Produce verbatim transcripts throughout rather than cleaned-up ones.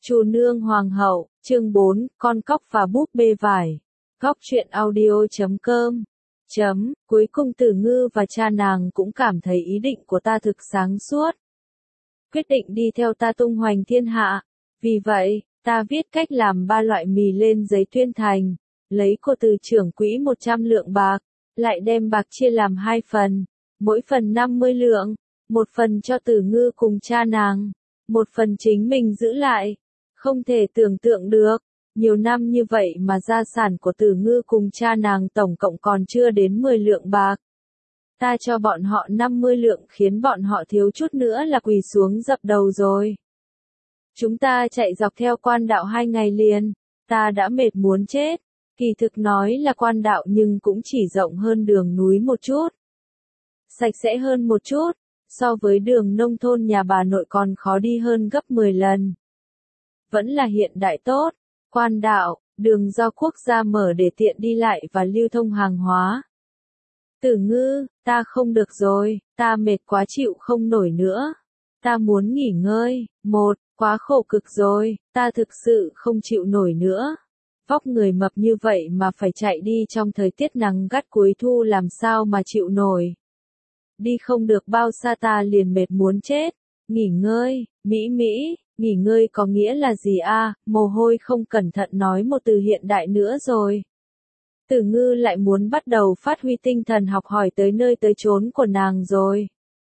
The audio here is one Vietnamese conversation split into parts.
Chu nương hoàng hậu, chương bốn, con cóc và búp bê vải. Góc truyện audio chấm com. Chấm, cuối cùng Tử Ngư và cha nàng cũng cảm thấy ý định của ta thực sáng suốt. Quyết định đi theo ta tung hoành thiên hạ. Vì vậy, ta viết cách làm ba loại mì lên giấy tuyên thành, lấy của từ trưởng quỹ một trăm lượng bạc, lại đem bạc chia làm hai phần, mỗi phần năm mươi lượng, một phần cho Tử Ngư cùng cha nàng, một phần chính mình giữ lại. Không thể tưởng tượng được, nhiều năm như vậy mà gia sản của Tử Ngư cùng cha nàng tổng cộng còn chưa đến mười lượng bạc. Ta cho bọn họ năm mươi lượng khiến bọn họ thiếu chút nữa là quỳ xuống dập đầu rồi. Chúng ta chạy dọc theo quan đạo hai ngày liền, ta đã mệt muốn chết. Kỳ thực nói là quan đạo nhưng cũng chỉ rộng hơn đường núi một chút. Sạch sẽ hơn một chút, so với đường nông thôn nhà bà nội còn khó đi hơn gấp mười lần. Vẫn là hiện đại tốt, quan đạo, đường do quốc gia mở để tiện đi lại và lưu thông hàng hóa. Tử Ngư, ta không được rồi, ta mệt quá chịu không nổi nữa. Ta muốn nghỉ ngơi, một, quá khổ cực rồi, ta thực sự không chịu nổi nữa. Vóc người mập như vậy mà phải chạy đi trong thời tiết nắng gắt cuối thu làm sao mà chịu nổi. Đi không được bao xa ta liền mệt muốn chết. Nghỉ ngơi, Mỹ Mỹ, nghỉ ngơi có nghĩa là gì a? À? Mồ hôi không cẩn thận nói một từ hiện đại nữa rồi. Tử Ngư lại muốn bắt đầu phát huy tinh thần học hỏi tới nơi tới chốn của nàng rồi.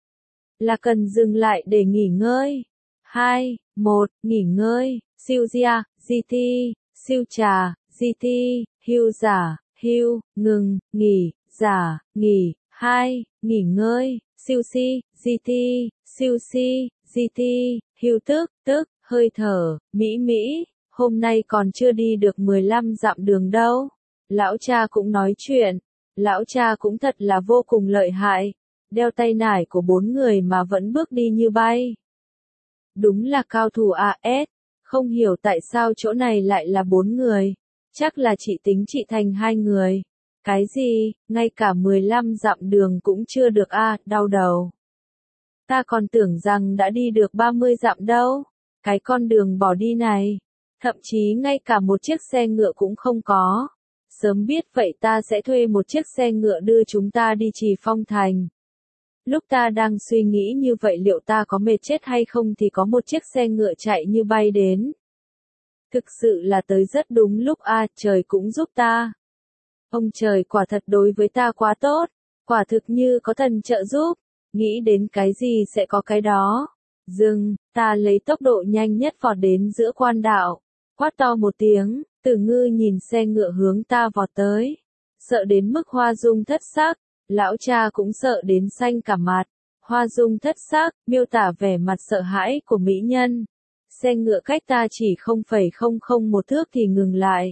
Là cần dừng lại để nghỉ ngơi. Hai, một, nghỉ ngơi, siêu gia, gi ti, siêu trà, gi ti, hưu giả, hưu, ngừng, nghỉ, giả, nghỉ. Hai, nghỉ ngơi, siêu si, gi ti, siêu si, gi ti, hưu tức, tức, hơi thở, Mỹ Mỹ, hôm nay còn chưa đi được mười lăm dặm đường đâu. Lão cha cũng nói chuyện, lão cha cũng thật là vô cùng lợi hại, đeo tay nải của bốn người mà vẫn bước đi như bay. Đúng là cao thủ a ét, không hiểu tại sao chỗ này lại là bốn người, chắc là chị tính chị thành hai người. Cái gì, ngay cả mười lăm dặm đường cũng chưa được a, à, đau đầu. Ta còn tưởng rằng đã đi được ba mươi dặm đâu, cái con đường bỏ đi này, thậm chí ngay cả một chiếc xe ngựa cũng không có. Sớm biết vậy ta sẽ thuê một chiếc xe ngựa đưa chúng ta đi Trì Phong Thành. Lúc ta đang suy nghĩ như vậy liệu ta có mệt chết hay không thì có một chiếc xe ngựa chạy như bay đến. Thực sự là tới rất đúng lúc a, à, trời cũng giúp ta. Ông trời quả thật đối với ta quá tốt, quả thực như có thần trợ giúp, nghĩ đến cái gì sẽ có cái đó. Dừng, ta lấy tốc độ nhanh nhất vọt đến giữa quan đạo, quát to một tiếng, Tử Ngư nhìn xe ngựa hướng ta vọt tới, sợ đến mức Hoa Dung thất sắc, lão cha cũng sợ đến xanh cả mặt. Hoa Dung thất sắc, miêu tả vẻ mặt sợ hãi của mỹ nhân. Xe ngựa cách ta chỉ không phẩy không không một thước thì ngừng lại.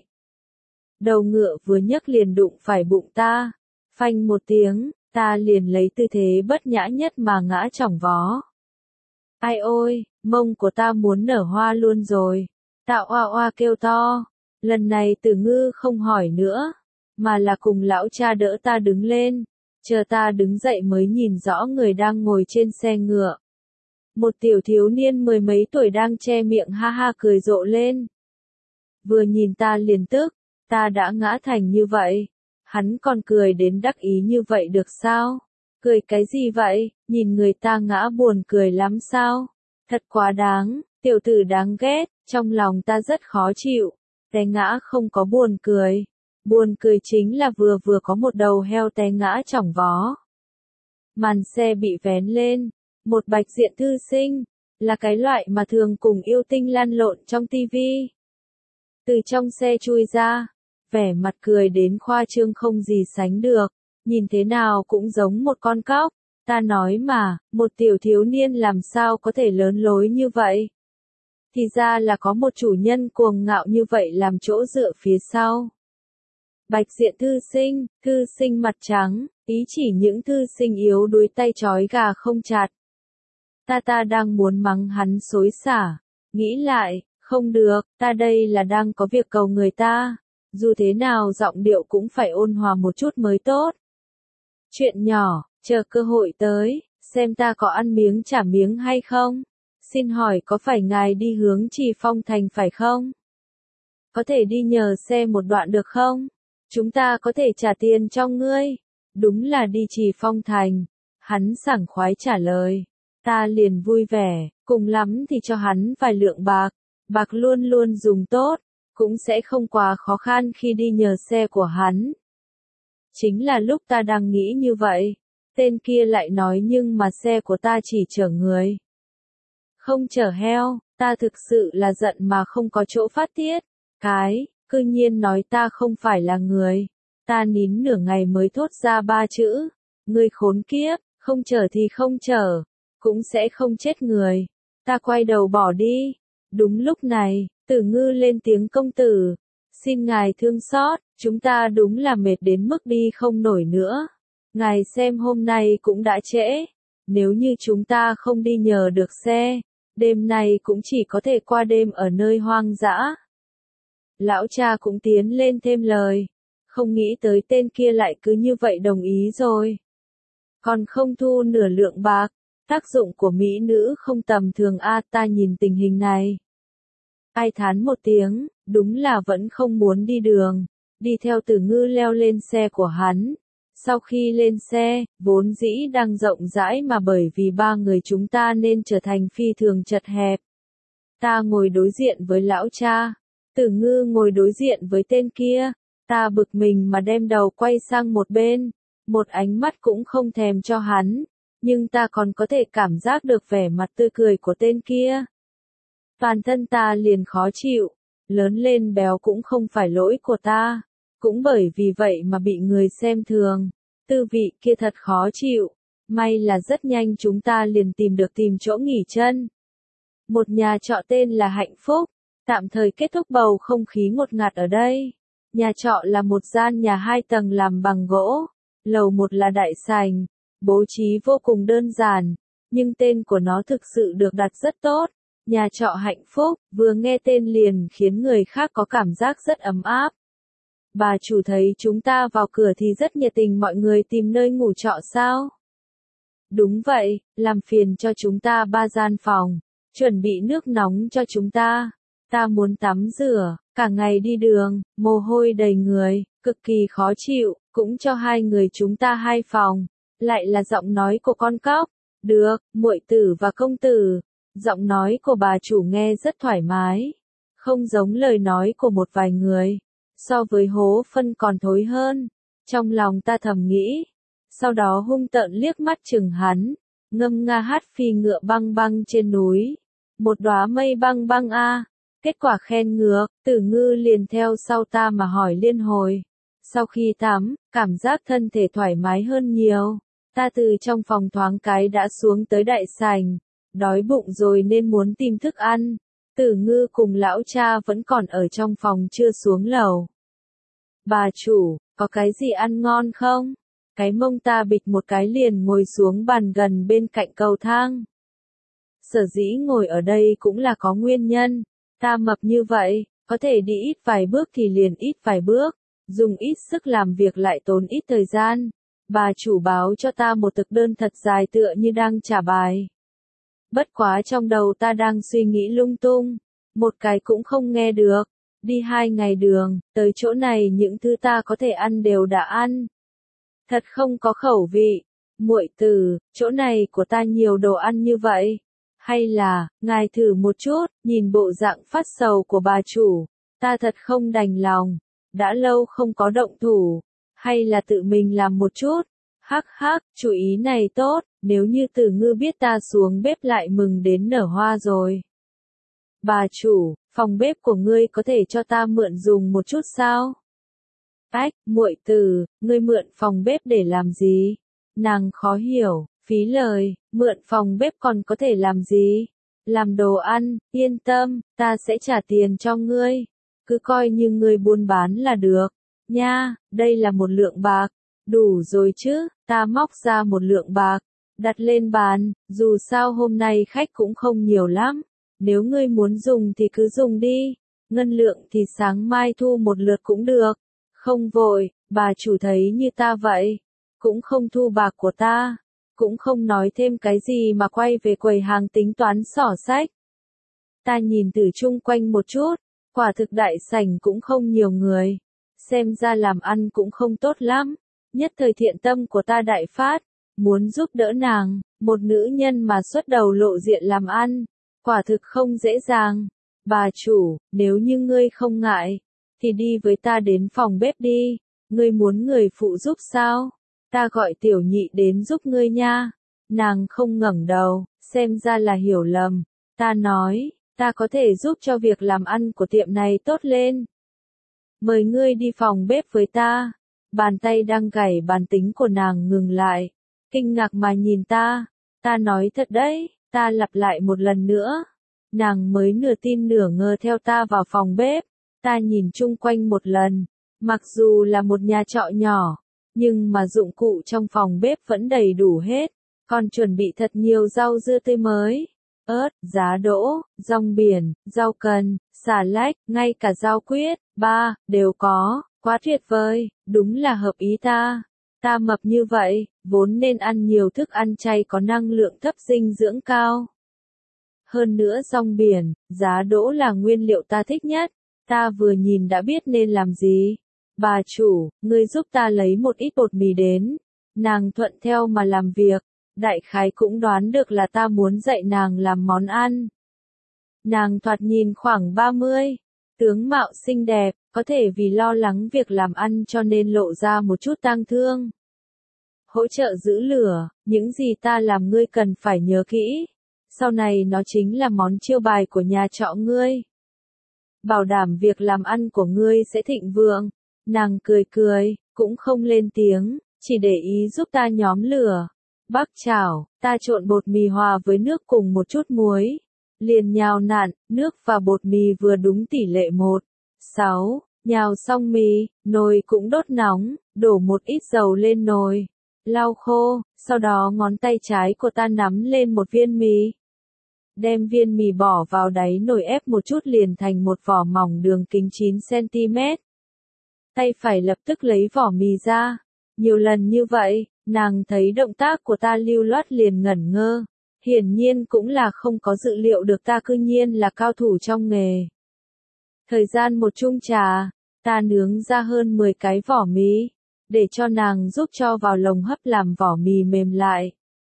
Đầu ngựa vừa nhấc liền đụng phải bụng ta, phanh một tiếng, ta liền lấy tư thế bất nhã nhất mà ngã chỏng vó. Ai ôi, mông của ta muốn nở hoa luôn rồi. Ta oa oa kêu to. Lần này Tử Ngư không hỏi nữa, mà là cùng lão cha đỡ ta đứng lên. Chờ ta đứng dậy mới nhìn rõ người đang ngồi trên xe ngựa. Một tiểu thiếu niên mười mấy tuổi đang che miệng ha ha cười rộ lên. Vừa nhìn ta liền tức, ta đã ngã thành như vậy. Hắn còn cười đến đắc ý như vậy được sao? Cười cái gì vậy, nhìn người ta ngã buồn cười lắm sao? Thật quá đáng, tiểu tử đáng ghét, trong lòng ta rất khó chịu. Té ngã không có buồn cười. Buồn cười chính là vừa vừa có một đầu heo té ngã chỏng vó. Màn xe bị vén lên. Một bạch diện thư sinh. Là cái loại mà thường cùng yêu tinh lăn lộn trong tivi. Từ trong xe chui ra. Vẻ mặt cười đến khoa trương không gì sánh được. Nhìn thế nào cũng giống một con cóc. Ta nói mà, một tiểu thiếu niên làm sao có thể lớn lối như vậy? Thì ra là có một chủ nhân cuồng ngạo như vậy làm chỗ dựa phía sau. Bạch diện thư sinh, thư sinh mặt trắng, ý chỉ những thư sinh yếu đuối tay trói gà không chặt. Ta ta đang muốn mắng hắn xối xả, nghĩ lại, không được, ta đây là đang có việc cầu người ta, dù thế nào giọng điệu cũng phải ôn hòa một chút mới tốt. Chuyện nhỏ, chờ cơ hội tới, xem ta có ăn miếng trả miếng hay không. Xin hỏi có phải ngài đi hướng Trì Phong Thành phải không? Có thể đi nhờ xe một đoạn được không? Chúng ta có thể trả tiền cho ngươi. Đúng là đi Trì Phong Thành. Hắn sảng khoái trả lời. Ta liền vui vẻ, cùng lắm thì cho hắn vài lượng bạc. Bạc luôn luôn dùng tốt, cũng sẽ không quá khó khăn khi đi nhờ xe của hắn. Chính là lúc ta đang nghĩ như vậy, tên kia lại nói nhưng mà xe của ta chỉ chở người, không chở heo. Ta thực sự là giận mà không có chỗ phát tiết. Cái, cư nhiên nói ta không phải là người. Ta nín nửa ngày mới thốt ra ba chữ. Ngươi khốn kiếp, không chở thì không chở, cũng sẽ không chết người. Ta quay đầu bỏ đi. Đúng lúc này, Tử Ngư lên tiếng, công tử, xin ngài thương xót, chúng ta đúng là mệt đến mức đi không nổi nữa. Ngài xem hôm nay cũng đã trễ, nếu như chúng ta không đi nhờ được xe, đêm nay cũng chỉ có thể qua đêm ở nơi hoang dã. Lão cha cũng tiến lên thêm lời, không nghĩ tới tên kia lại cứ như vậy đồng ý rồi. Còn không thu nửa lượng bạc, tác dụng của mỹ nữ không tầm thường a. Ta nhìn tình hình này, ai thán một tiếng, đúng là vẫn không muốn đi đường, đi theo Tử Ngư leo lên xe của hắn. Sau khi lên xe, vốn dĩ đang rộng rãi mà bởi vì ba người chúng ta nên trở thành phi thường chật hẹp. Ta ngồi đối diện với lão cha, Tử Ngư ngồi đối diện với tên kia. Ta bực mình mà đem đầu quay sang một bên, một ánh mắt cũng không thèm cho hắn, nhưng ta còn có thể cảm giác được vẻ mặt tươi cười của tên kia. Toàn thân ta liền khó chịu, lớn lên béo cũng không phải lỗi của ta, cũng bởi vì vậy mà bị người xem thường. Tư vị kia thật khó chịu, may là rất nhanh chúng ta liền tìm được tìm chỗ nghỉ chân. Một nhà trọ tên là Hạnh Phúc, tạm thời kết thúc bầu không khí ngột ngạt ở đây. Nhà trọ là một gian nhà hai tầng làm bằng gỗ, lầu một là đại sảnh, bố trí vô cùng đơn giản, nhưng tên của nó thực sự được đặt rất tốt. Nhà trọ Hạnh Phúc, vừa nghe tên liền khiến người khác có cảm giác rất ấm áp. Bà chủ thấy chúng ta vào cửa thì rất nhiệt tình, mọi người tìm nơi ngủ trọ sao? Đúng vậy, làm phiền cho chúng ta ba gian phòng, chuẩn bị nước nóng cho chúng ta. Ta muốn tắm rửa, cả ngày đi đường, mồ hôi đầy người, cực kỳ khó chịu, cũng cho hai người chúng ta hai phòng. Lại là giọng nói của con cóc. Được, muội tử và công tử. Giọng nói của bà chủ nghe rất thoải mái, không giống lời nói của một vài người. So với hố phân còn thối hơn. Trong lòng ta thầm nghĩ, sau đó hung tợn liếc mắt chừng hắn, ngâm nga hát phi ngựa băng băng trên núi. Một đóa mây băng băng a. Kết quả khen ngược, Tử Ngư liền theo sau ta mà hỏi liên hồi. Sau khi tắm, cảm giác thân thể thoải mái hơn nhiều. Ta từ trong phòng thoáng cái đã xuống tới đại sảnh, đói bụng rồi nên muốn tìm thức ăn. Tử Ngư cùng lão cha vẫn còn ở trong phòng chưa xuống lầu. Bà chủ, có cái gì ăn ngon không? Cái mông ta bịch một cái liền ngồi xuống bàn gần bên cạnh cầu thang. Sở dĩ ngồi ở đây cũng là có nguyên nhân. Ta mập như vậy, có thể đi ít vài bước thì liền ít vài bước, dùng ít sức làm việc lại tốn ít thời gian. Bà chủ báo cho ta một thực đơn thật dài tựa như đang trả bài. Bất quá trong đầu ta đang suy nghĩ lung tung, một cái cũng không nghe được. Đi hai ngày đường, tới chỗ này những thứ ta có thể ăn đều đã ăn. Thật không có khẩu vị. Muội tử, chỗ này của ta nhiều đồ ăn như vậy. Hay là, ngài thử một chút, nhìn bộ dạng phát sầu của bà chủ. Ta thật không đành lòng. Đã lâu không có động thủ. Hay là tự mình làm một chút. Hắc hắc, chủ ý này tốt, nếu như Tử Ngư biết ta xuống bếp lại mừng đến nở hoa rồi. Bà chủ, phòng bếp của ngươi có thể cho ta mượn dùng một chút sao? Ách, muội tử, ngươi mượn phòng bếp để làm gì? Nàng khó hiểu, phí lời, mượn phòng bếp còn có thể làm gì? Làm đồ ăn, yên tâm, ta sẽ trả tiền cho ngươi. Cứ coi như ngươi buôn bán là được. Nha, đây là một lượng bạc. Đủ rồi chứ, ta móc ra một lượng bạc. Đặt lên bàn, dù sao hôm nay khách cũng không nhiều lắm. Nếu ngươi muốn dùng thì cứ dùng đi. Ngân lượng thì sáng mai thu một lượt cũng được. Không vội, bà chủ thấy như ta vậy. Cũng không thu bạc của ta. cũng không nói thêm cái gì mà quay về quầy hàng tính toán xỏ sách. Ta nhìn từ chung quanh một chút, quả thực đại sảnh cũng không nhiều người, xem ra làm ăn cũng không tốt lắm. Nhất thời thiện tâm của ta đại phát, muốn giúp đỡ nàng, một nữ nhân mà xuất đầu lộ diện làm ăn, quả thực không dễ dàng. Bà chủ, nếu như ngươi không ngại, thì đi với ta đến phòng bếp đi, ngươi muốn người phụ giúp sao? Ta gọi tiểu nhị đến giúp ngươi nha. Nàng không ngẩng đầu, xem ra là hiểu lầm. Ta nói, ta có thể giúp cho việc làm ăn của tiệm này tốt lên. Mời ngươi đi phòng bếp với ta. Bàn tay đang gảy bàn tính của nàng ngừng lại, kinh ngạc mà nhìn ta. Ta nói thật đấy, ta lặp lại một lần nữa. Nàng mới nửa tin nửa ngờ theo ta vào phòng bếp. Ta nhìn chung quanh một lần, mặc dù là một nhà trọ nhỏ, nhưng mà dụng cụ trong phòng bếp vẫn đầy đủ hết, còn chuẩn bị thật nhiều rau dưa tươi mới, ớt, giá đỗ, rong biển, rau cần, xà lách, ngay cả rau quyết, ba, đều có, quá tuyệt vời, đúng là hợp ý ta. Ta mập như vậy, vốn nên ăn nhiều thức ăn chay có năng lượng thấp dinh dưỡng cao. Hơn nữa rong biển, giá đỗ là nguyên liệu ta thích nhất, ta vừa nhìn đã biết nên làm gì. Bà chủ, ngươi giúp ta lấy một ít bột mì đến. Nàng thuận theo mà làm việc, đại khái cũng đoán được là ta muốn dạy nàng làm món ăn. Nàng thoạt nhìn khoảng ba mươi, tướng mạo xinh đẹp, có thể vì lo lắng việc làm ăn cho nên lộ ra một chút tang thương. Hỗ trợ giữ lửa, những gì ta làm ngươi cần phải nhớ kỹ. Sau này nó chính là món chiêu bài của nhà trọ ngươi. Bảo đảm việc làm ăn của ngươi sẽ thịnh vượng. Nàng cười cười, cũng không lên tiếng, chỉ để ý giúp ta nhóm lửa. Bắc chảo, ta trộn bột mì hòa với nước cùng một chút muối. Liền nhào nặn, nước và bột mì vừa đúng tỷ lệ một. sáu. Nhào xong mì, nồi cũng đốt nóng, đổ một ít dầu lên nồi. Lau khô, sau đó ngón tay trái của ta nắm lên một viên mì. Đem viên mì bỏ vào đáy nồi ép một chút liền thành một vỏ mỏng đường kính chín xăng ti mét. Tay phải lập tức lấy vỏ mì ra. Nhiều lần như vậy, nàng thấy động tác của ta lưu loát liền ngẩn ngơ. Hiển nhiên cũng là không có dự liệu được ta cư nhiên là cao thủ trong nghề. Thời gian một chung trà, ta nướng ra hơn mười cái vỏ mì, để cho nàng giúp cho vào lồng hấp làm vỏ mì mềm lại.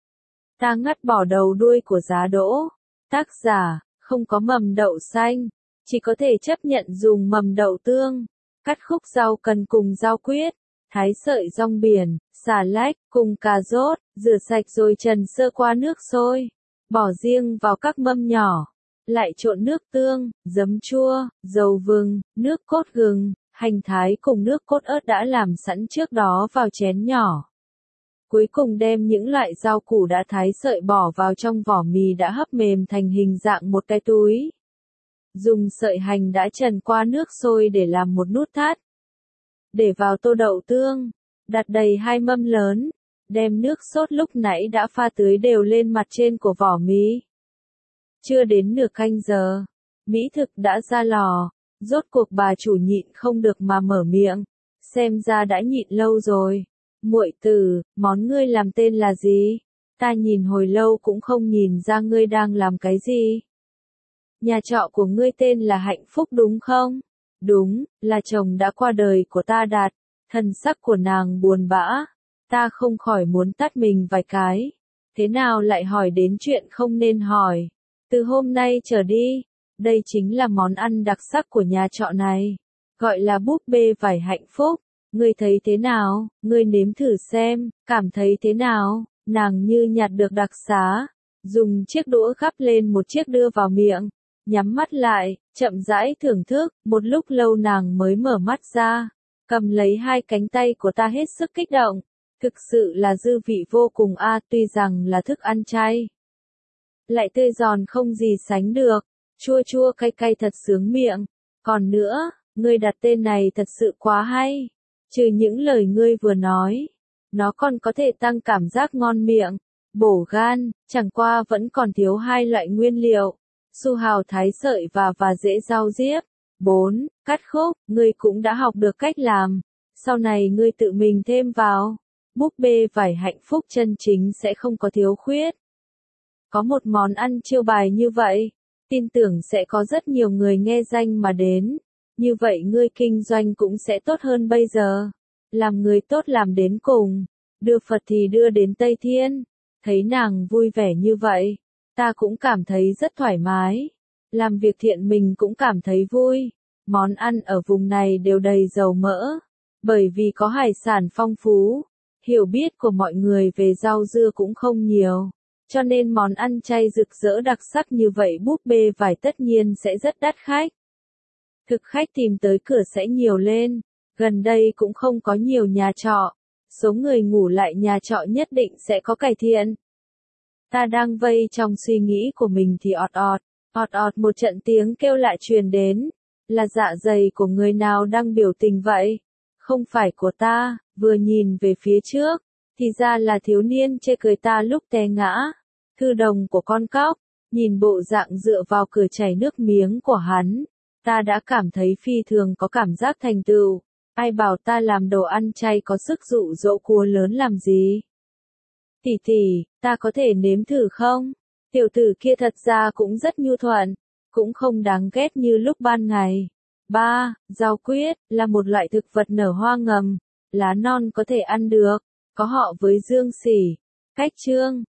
Ta ngắt bỏ đầu đuôi của giá đỗ. Tác giả, không có mầm đậu xanh, chỉ có thể chấp nhận dùng mầm đậu tương. Cắt khúc rau cần cùng rau quyết, thái sợi rong biển, xà lách, cùng cà rốt, rửa sạch rồi trần sơ qua nước sôi. Bỏ riêng vào các mâm nhỏ. Lại trộn nước tương, giấm chua, dầu vừng, nước cốt gừng, hành thái cùng nước cốt ớt đã làm sẵn trước đó vào chén nhỏ. Cuối cùng đem những loại rau củ đã thái sợi bỏ vào trong vỏ mì đã hấp mềm thành hình dạng một cái túi. Dùng sợi hành đã trần qua nước sôi để làm một nút thắt. Để vào tô đậu tương, đặt đầy hai mâm lớn, đem nước sốt lúc nãy đã pha tưới đều lên mặt trên của vỏ mì. Chưa đến nửa canh giờ, mỹ thực đã ra lò, rốt cuộc bà chủ nhịn không được mà mở miệng, xem ra đã nhịn lâu rồi. Muội tử, món ngươi làm tên là gì? Ta nhìn hồi lâu cũng không nhìn ra ngươi đang làm cái gì. Nhà trọ của ngươi tên là Hạnh Phúc đúng không? Đúng, là chồng đã qua đời của ta đặt. Thần sắc của nàng buồn bã. Ta không khỏi muốn tát mình vài cái. Thế nào lại hỏi đến chuyện không nên hỏi? Từ hôm nay trở đi, đây chính là món ăn đặc sắc của nhà trọ này. Gọi là búp bê vải hạnh phúc. Ngươi thấy thế nào? Ngươi nếm thử xem, cảm thấy thế nào? Nàng như nhặt được đặc xá. Dùng chiếc đũa gắp lên một chiếc đưa vào miệng. Nhắm mắt lại, chậm rãi thưởng thức, một lúc lâu nàng mới mở mắt ra. Cầm lấy hai cánh tay của ta hết sức kích động. Thực sự là dư vị vô cùng a à, tuy rằng là thức ăn chay. Lại tươi giòn không gì sánh được, chua chua cay cay thật sướng miệng. Còn nữa, ngươi đặt tên này thật sự quá hay. Trừ những lời ngươi vừa nói, nó còn có thể tăng cảm giác ngon miệng, bổ gan, chẳng qua vẫn còn thiếu hai loại nguyên liệu. Su hào thái sợi và và rễ rau diếp. bốn. Cắt khúc, ngươi cũng đã học được cách làm. Sau này ngươi tự mình thêm vào. búp bê vải hạnh phúc chân chính sẽ không có thiếu khuyết. Có một món ăn chiêu bài như vậy, tin tưởng sẽ có rất nhiều người nghe danh mà đến. Như vậy ngươi kinh doanh cũng sẽ tốt hơn bây giờ. Làm người tốt làm đến cùng, đưa Phật thì đưa đến Tây Thiên. Thấy nàng vui vẻ như vậy, ta cũng cảm thấy rất thoải mái. Làm việc thiện mình cũng cảm thấy vui. Món ăn ở vùng này đều đầy dầu mỡ, bởi vì có hải sản phong phú. Hiểu biết của mọi người về rau dưa cũng không nhiều, cho nên món ăn chay rực rỡ đặc sắc như vậy búp bê vải tất nhiên sẽ rất đắt khách. Thực khách tìm tới cửa sẽ nhiều lên, gần đây cũng không có nhiều nhà trọ, số người ngủ lại nhà trọ nhất định sẽ có cải thiện. Ta đang vây trong suy nghĩ của mình thì ọt ọt, ọt ọt một trận tiếng kêu lại truyền đến, là dạ dày của người nào đang biểu tình vậy? Không phải của ta, vừa nhìn về phía trước, thì ra là thiếu niên chê cười ta lúc té ngã. Thư đồng của con cóc, nhìn bộ dạng dựa vào cửa chảy nước miếng của hắn, ta đã cảm thấy phi thường có cảm giác thành tựu. Ai bảo ta làm đồ ăn chay có sức dụ dỗ cua lớn làm gì? Tỷ tỷ, ta có thể nếm thử không? Tiểu tử kia thật ra cũng rất nhu thuận, cũng không đáng ghét như lúc ban ngày. ba. Rau quyết, là một loại thực vật nở hoa ngầm, lá non có thể ăn được, có họ với dương xỉ. Cách chương